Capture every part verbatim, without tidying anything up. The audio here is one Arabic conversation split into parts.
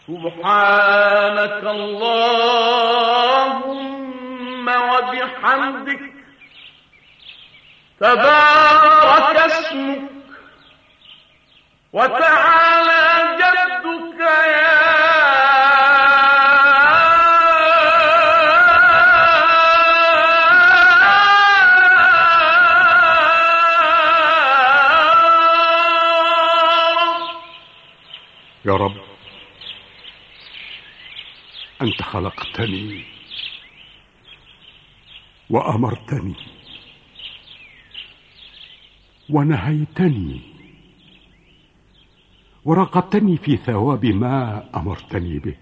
سبحانك اللهم وبحمدك، تبارك اسمك وتعالى جدك يا يا رب. أنت خلقتني وأمرتني ونهيتني ورغبتني في ثواب ما أمرتني به،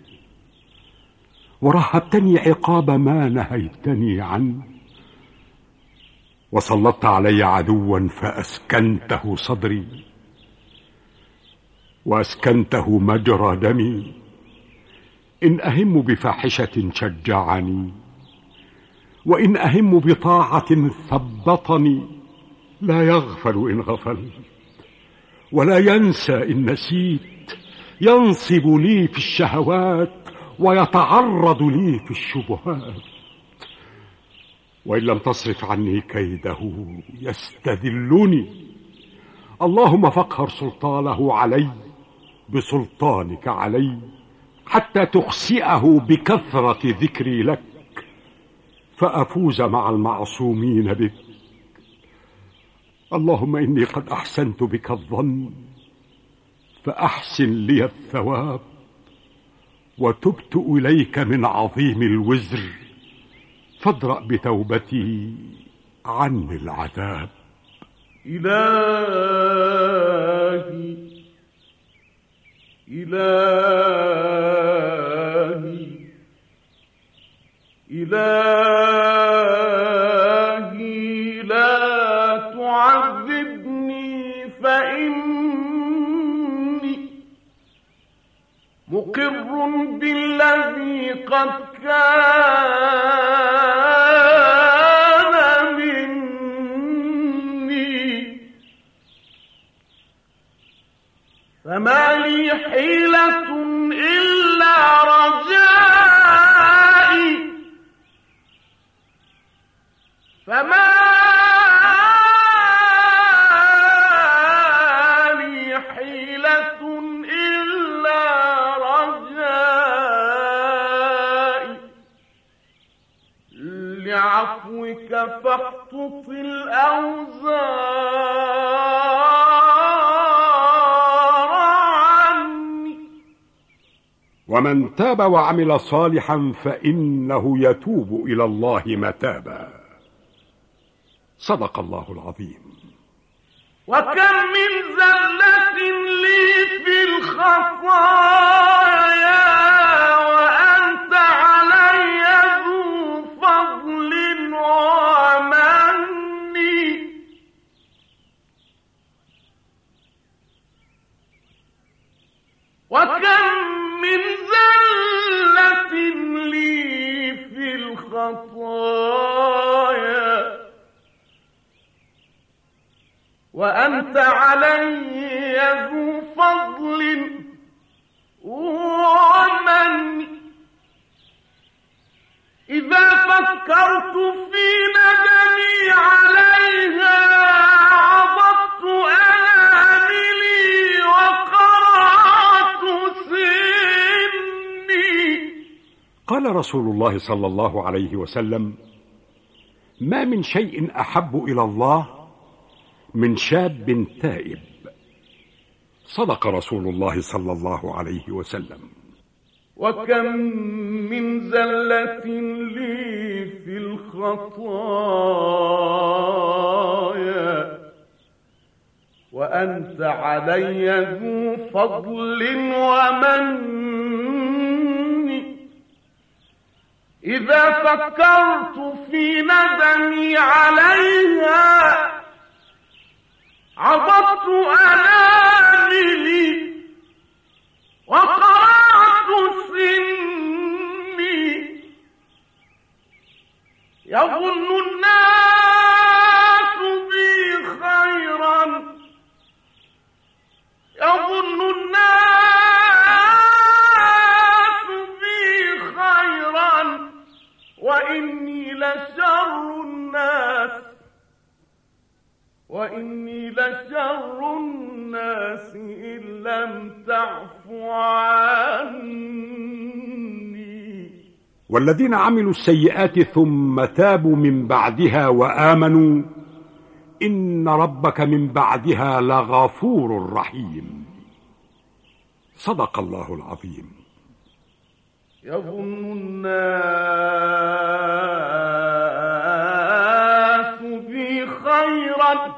ورهبتني عقاب ما نهيتني عنه، وسلطت علي عدوا فأسكنته صدري وأسكنته مجرى دمي. إن أهم بفاحشة شجعني، وإن أهم بطاعة ثبطني. لا يغفل إن غفلت ولا ينسى إن نسيت، ينصب لي في الشهوات ويتعرض لي في الشبهات. وإن لم تصرف عني كيده يستذلني. اللهم فاقهر سلطانه علي بسلطانك علي، حتى تخسئه بكثرة ذكري لك، فأفوز مع المعصومين بك. اللهم إني قد أحسنت بك الظن، فأحسن لي الثواب، وتبت إليك من عظيم الوزر، فادرأ بتوبتي عني العذاب. إلهي إلهي إلهي لا تعذبني، فإني مقر بالذي قد كان مني، فما لي حيلة إلا رجائي، فما لي حيلة إلا رجائي، لعفوك فاحطط الأوزار عني. ومن تاب وعمل صالحا فإنه يتوب إلى الله متابا. صدق الله العظيم. وكم من زلة لي في الخطايا، وأنت علي ذو فضل ومن. وكم من زلة لي في الخطايا، وأنت علي ذو فضل ومن. إذا فكرت في ندمي عليها عضبت أناملي وقرعت سني. قال رسول الله صلى الله عليه وسلم: ما من شيء أحب إلى الله من شاب تائب. صدق رسول الله صلى الله عليه وسلم. وكم من زلة لي في الخطايا، وأنت علي ذو فضل ومن. إذا فكرت في ندمي عليها عضبت أناملي وقرعت سني. يظن الناس بي خيرا، يظن الناس لم تعف عني. والذين عملوا السيئات ثم تابوا من بعدها وآمنوا إن ربك من بعدها لغفور رحيم. صدق الله العظيم. يظن الناس بي خيرا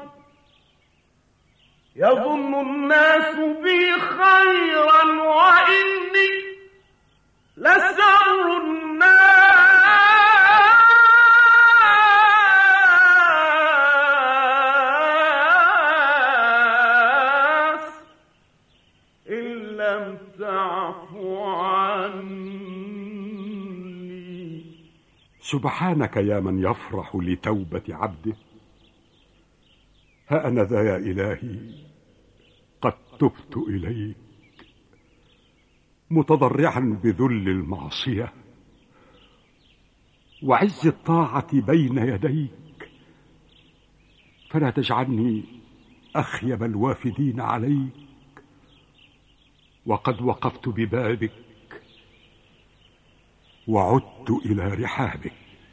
يظن الناس بي خيرا وإني لشر الناس إن لم تعف عني. سبحانك يا من يفرح لتوبة عبده. ها أنا ذا يا إلهي قد تبت إليك متضرعا بذل المعصية وعز الطاعة بين يديك، فلا تجعلني أخيب الوافدين عليك، وقد وقفت ببابك وعدت إلى رحابك.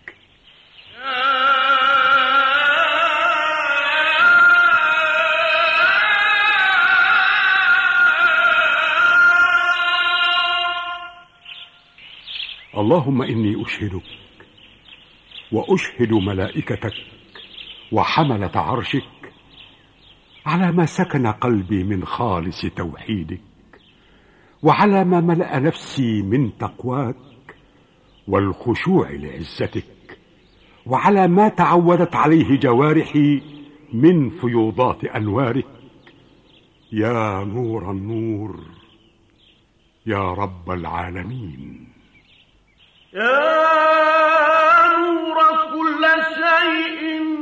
اللهم إني أشهدك وأشهد ملائكتك وحملة عرشك على ما سكن قلبي من خالص توحيدك، وعلى ما ملأ نفسي من تقواك والخشوع لعزتك، وعلى ما تعودت عليه جوارحي من فيوضات أنوارك. يا نور النور يا رب العالمين. يا نور كل شيء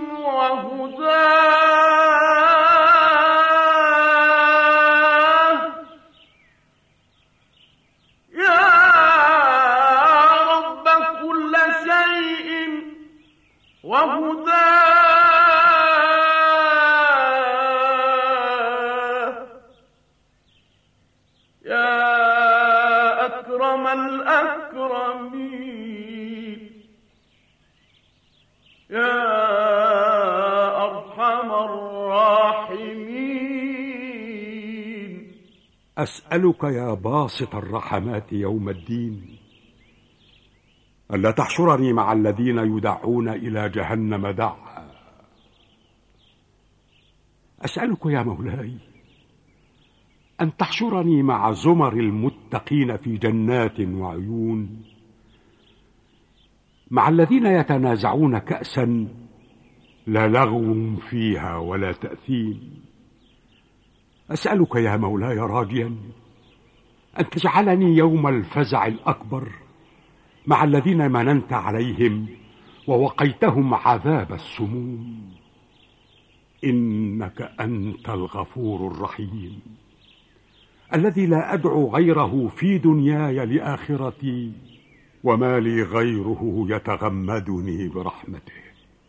وهداه، يا رب كل شيء وهداه، يا أكرم الأكرمين، يا أرحم الراحمين. أسألك يا باسط الرحمات يوم الدين ألا تحشرني مع الذين يدعون إلى جهنم دعا. أسألك يا مولاي أن تحشرني مع زمر المتقين في جنات وعيون، مع الذين يتنازعون كأسا لا لغو فيها ولا تأثيم. أسألك يا مولاي راجيا أن تجعلني يوم الفزع الأكبر مع الذين مننت عليهم ووقيتهم عذاب السموم، إنك أنت الغفور الرحيم الذي لا أدعو غيره في دنياي لآخرتي، وما لي غيره يتغمدني برحمته.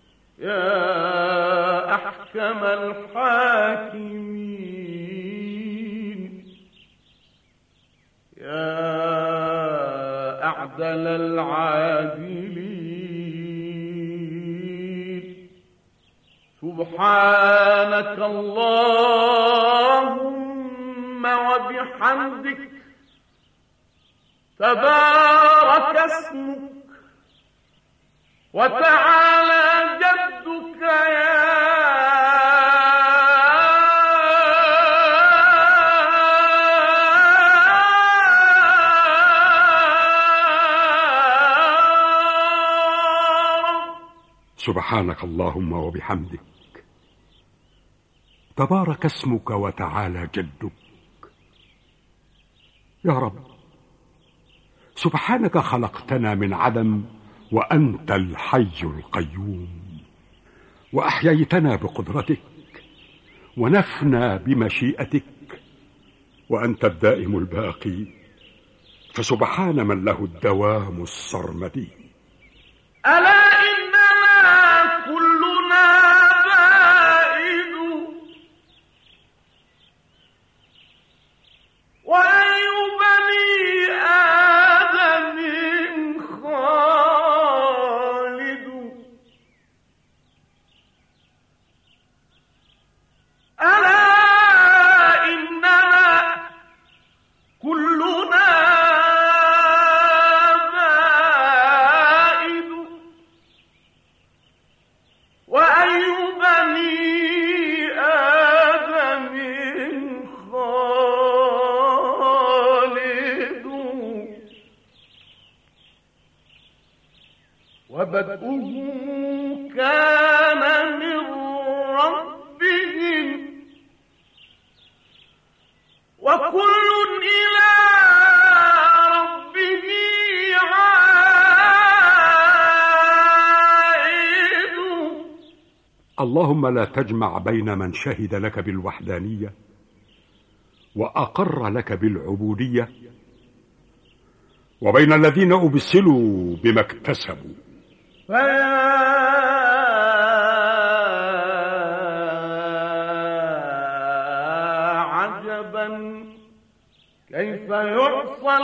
يا أحكم الحاكمين، يا أعدل العادلين، سبحانك اللهم وبحمدك، تبارك اسمك وتعالى جدك، يا سبحانك اللهم وبحمدك، تبارك اسمك وتعالى جدك. يا رب سبحانك خلقتنا من عدم وأنت الحي القيوم، وأحييتنا بقدرتك ونفنا بمشيئتك، وأنت الدائم الباقي، فسبحان من له الدوام السرمدي. ألا إننا كلنا بائد وبدؤه كان من ربهم وكل إلى ربه عائد. اللهم لا تجمع بين من شهد لك بالوحدانية وأقر لك بالعبودية وبين الذين أبسلوا بما اكتسبوا. فيا عجبا كيف يعصى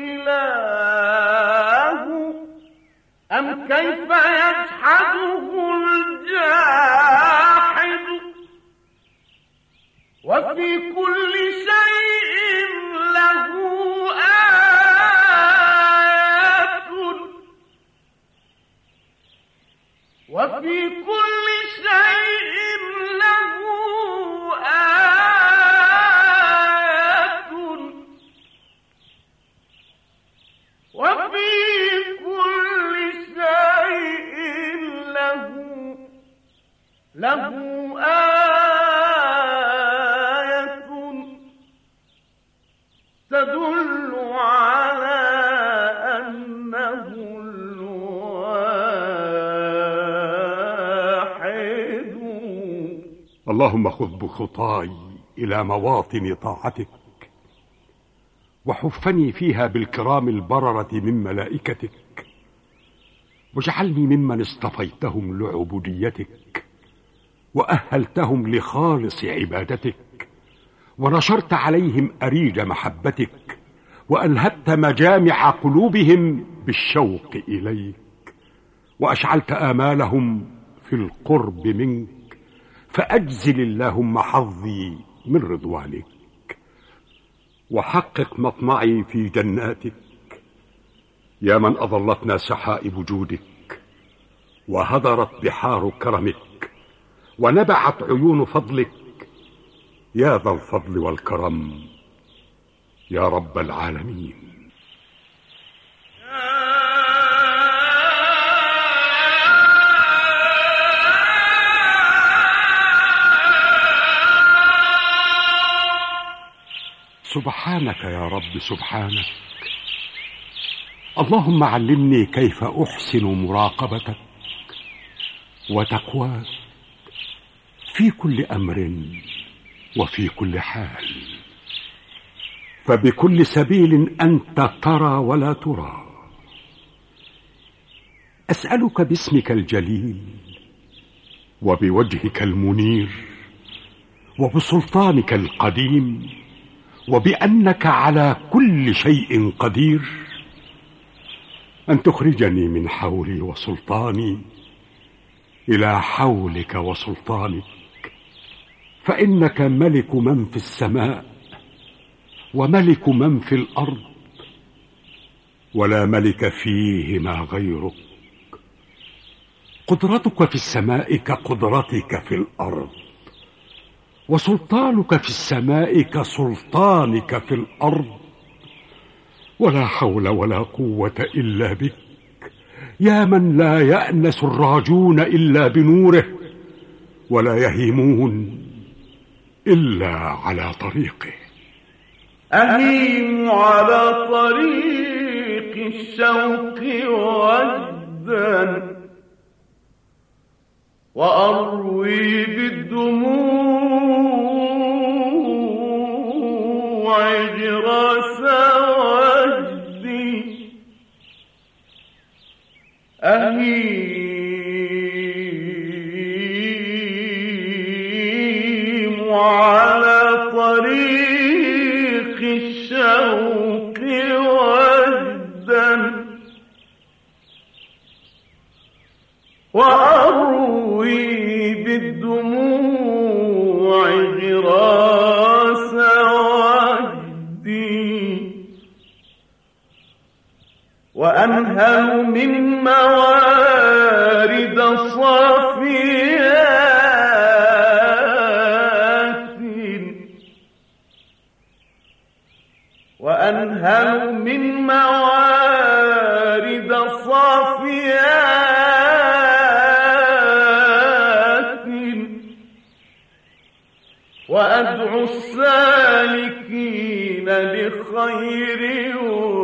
الإله أم كيف يجحده الجاحد وفي كل شيء له آيات وفي كل شيء له آيات وفي كل شيء له له آية تدل على أنه الواحد. اللهم خذ بخطاي إلى مواطن طاعتك وحفني فيها بالكرام البررة من ملائكتك واجعلني ممن اصطفيتهم لعبوديتك وأهلتهم لخالص عبادتك ونشرت عليهم أريج محبتك وألهبت مجامع قلوبهم بالشوق إليك وأشعلت آمالهم في القرب منك فأجزل اللهم حظي من رضوانك وحقق مطمعي في جناتك يا من أظلتنا سحائب جودك وهدرت بحار كرمك ونبعت عيون فضلك يا ذا الفضل والكرم يا رب العالمين. سبحانك يا رب سبحانك. اللهم علمني كيف أحسن مراقبتك وتقواك في كل أمر وفي كل حال فبكل سبيل أنت ترى ولا ترى. أسألك باسمك الجليل وبوجهك المنير وبسلطانك القديم وبأنك على كل شيء قدير أن تخرجني من حولي وسلطاني إلى حولك وسلطانك فإنك ملك من في السماء وملك من في الأرض ولا ملك فيهما غيرك. قدرتك في السماء كقدرتك في الأرض وسلطانك في السماء كسلطانك في الأرض ولا حول ولا قوة إلا بك يا من لا يأنس الراجون إلا بنوره ولا يهيمون إلا على طريقه. أهيم على طريق الشوق وجدا وأروي بالدموع جراس وجدي. أهيم على طريق الشوق وجدا وأروي بالدموع جراس وجدي وأنهل من موارد صافيات وأنهل من موارد صافيات لخير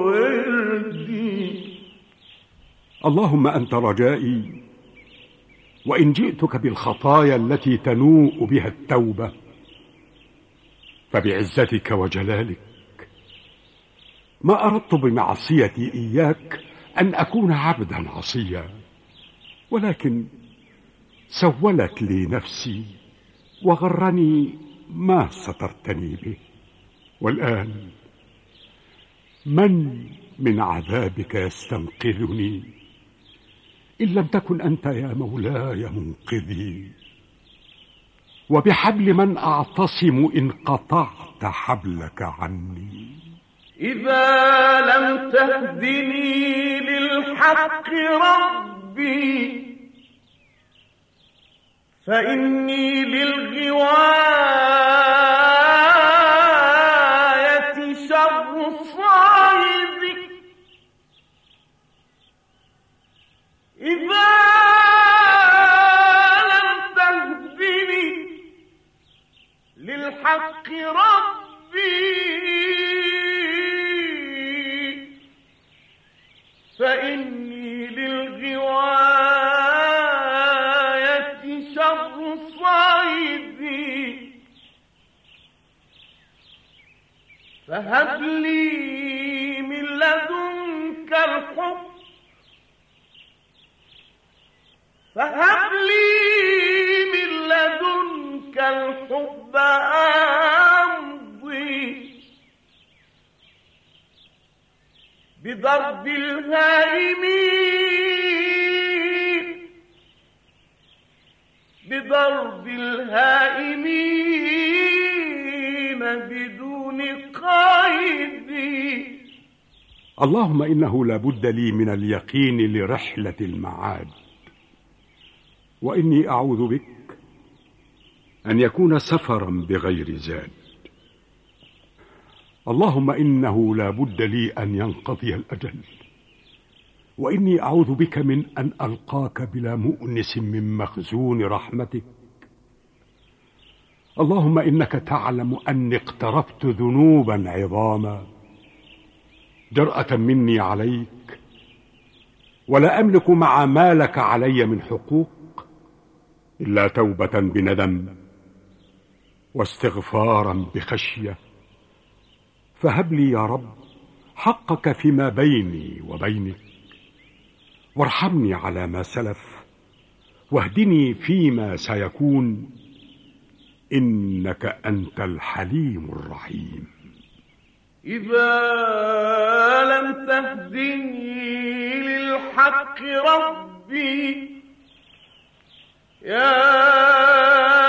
وردي. اللهم أنت رجائي، وإن جئتك بالخطايا التي تنوء بها التوبة فبعزتك وجلالك. ما أردت بمعصيتي إياك أن أكون عبدا عصيا، ولكن سولت لي نفسي وغرني ما سترتني به. والآن من من عذابك يستنقذني إن لم تكن أنت يا مولاي منقذي؟ وبحبل من أعتصم إن قطعت حبلك عني؟ إذا لم تهدني للحق ربي فإني للغواية شر صائب. إذا لم تهدني للحق ربي فإني للغواية شر صائد. فهب لي من لدنك الحب فهب لي من لدنك الحب أمضي بضرب الهائمين بضرب الهائمين بدون قيد. اللهم إنه لا بد لي من اليقين لرحلة المعاد، وإني أعوذ بك أن يكون سفرا بغير زاد. اللهم إنه لا بد لي أن ينقضي الأجل، وإني أعوذ بك من أن ألقاك بلا مؤنس من مخزون رحمتك. اللهم إنك تعلم أني اقترفت ذنوبا عظاما جرأة مني عليك، ولا أملك مع ما لك علي من حقوق إلا توبة بندم واستغفارا بخشية. فهب لي يا رب حقك فيما بيني وبينك، وارحمني على ما سلف، واهدني فيما سيكون، إنك أنت الحليم الرحيم. إذا لم تهدني للحق ربي يا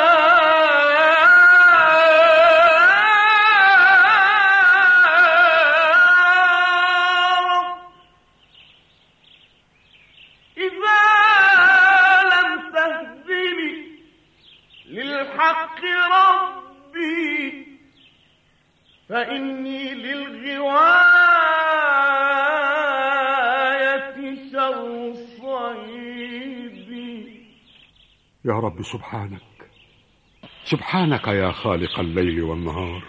للحق ربي فإني للغواية شر صيد. يا رب سبحانك سبحانك يا خالق الليل والنهار،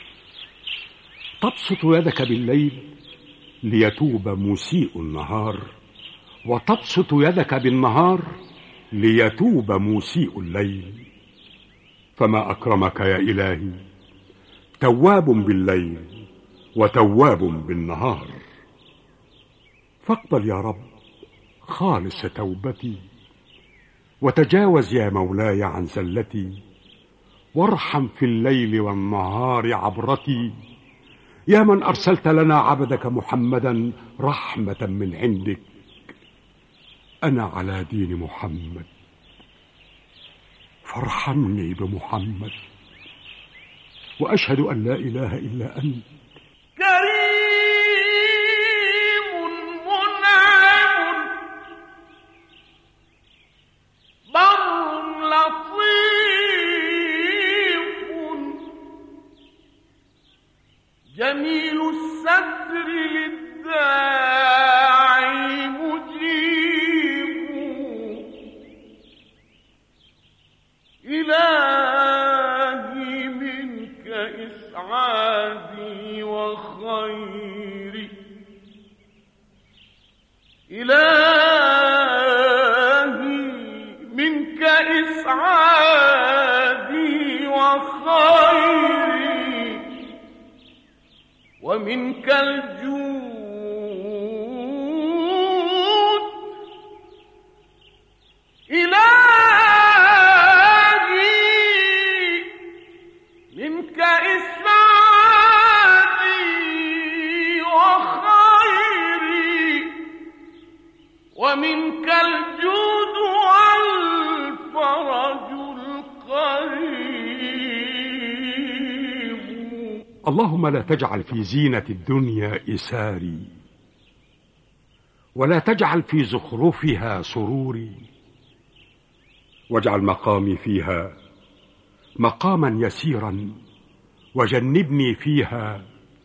تبسط يدك بالليل ليتوب مسيء النهار، وتبسط يدك بالنهار ليتوب مسيء الليل. فما أكرمك يا إلهي، تواب بالليل وتواب بالنهار. فاقبل يا رب خالص توبتي، وتجاوز يا مولاي عن زلتي، وارحم في الليل والنهار عبرتي، يا من أرسلت لنا عبدك محمدا رحمة من عندك. أنا على دين محمد، فارحمني بمحمد، وأشهد أن لا إله إلا أنت. كريم منعم بر لطيف جميل الستر للداعي مجيب. إلهي منك إسعاد إسعادي وخيري إلهي منك إسعادي وخيري ومنك الجود إلهي منك إسعادي وخيري ومنك الجود والفرج القريب. اللهم لا تجعل في زينة الدنيا إساري، ولا تجعل في زخرفها سروري، واجعل مقامي فيها مقاما يسيرا، وجنبني فيها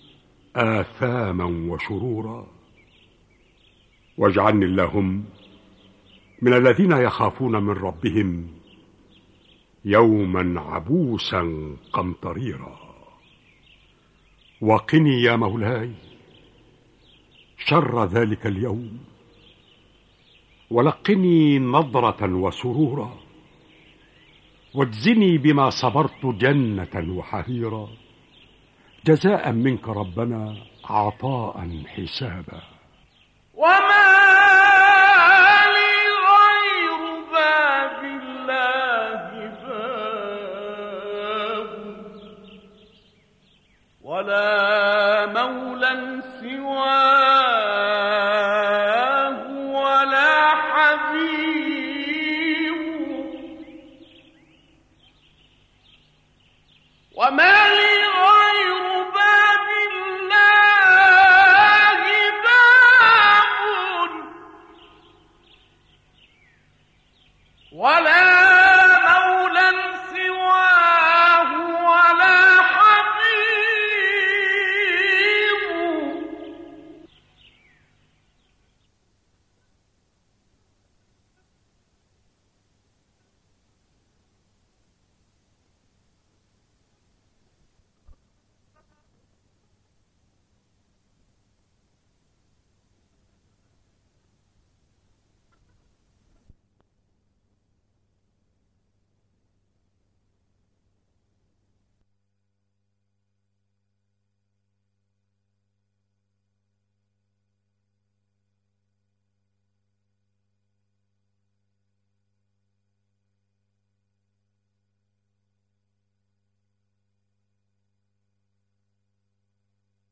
آثاما وشرورا، واجعلني اللهم من الذين يخافون من ربهم يوما عبوسا قمطريرا. وقني يا مولاي شر ذلك اليوم، ولقني نضرة وسرورا، واجزني بما صبرت جنة وحريرا، جزاء منك ربنا عطاء حسابا. وما لي غير باب الله باب ولا